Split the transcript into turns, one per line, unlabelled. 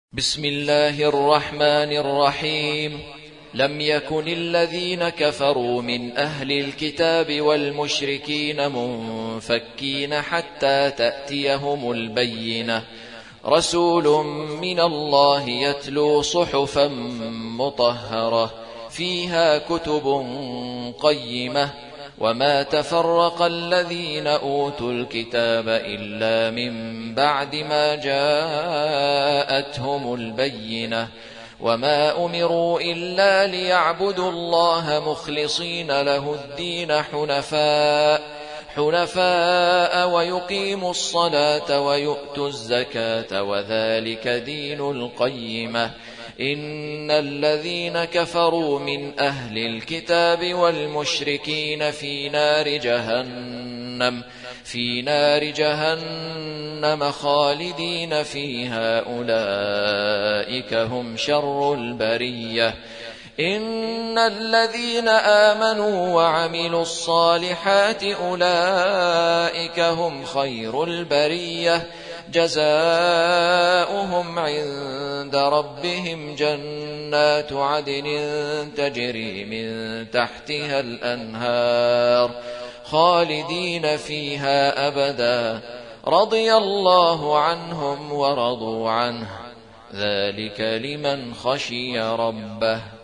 بسم الله الرحمن الرحيم. لم يكن الذين كفروا من أهل الكتاب والمشركين منفكين حتى تأتيهم البينة، رسول من الله يتلو صحفا مطهرة فيها كتب قيمة، وما تفرق الذين أوتوا الكتاب إلا من بعد ما جاءتهم البينة، وما أمروا إلا ليعبدوا الله مخلصين له الدين حنفاء ويقيموا الصلاة ويؤتوا الزكاة وذلك دين القيمة. إن الذين كفروا من أهل الكتاب والمشركين في نار جهنم خالدين فيها، أولئك هم شر البرية. إن الذين آمنوا وعملوا الصالحات أولئك هم خير البرية، جزاؤهم عند ربهم جنات عدن تجري من تحتها الأنهار خالدين فيها أبدا، رضي الله عنهم ورضوا عنه، ذلك لمن خشي ربه.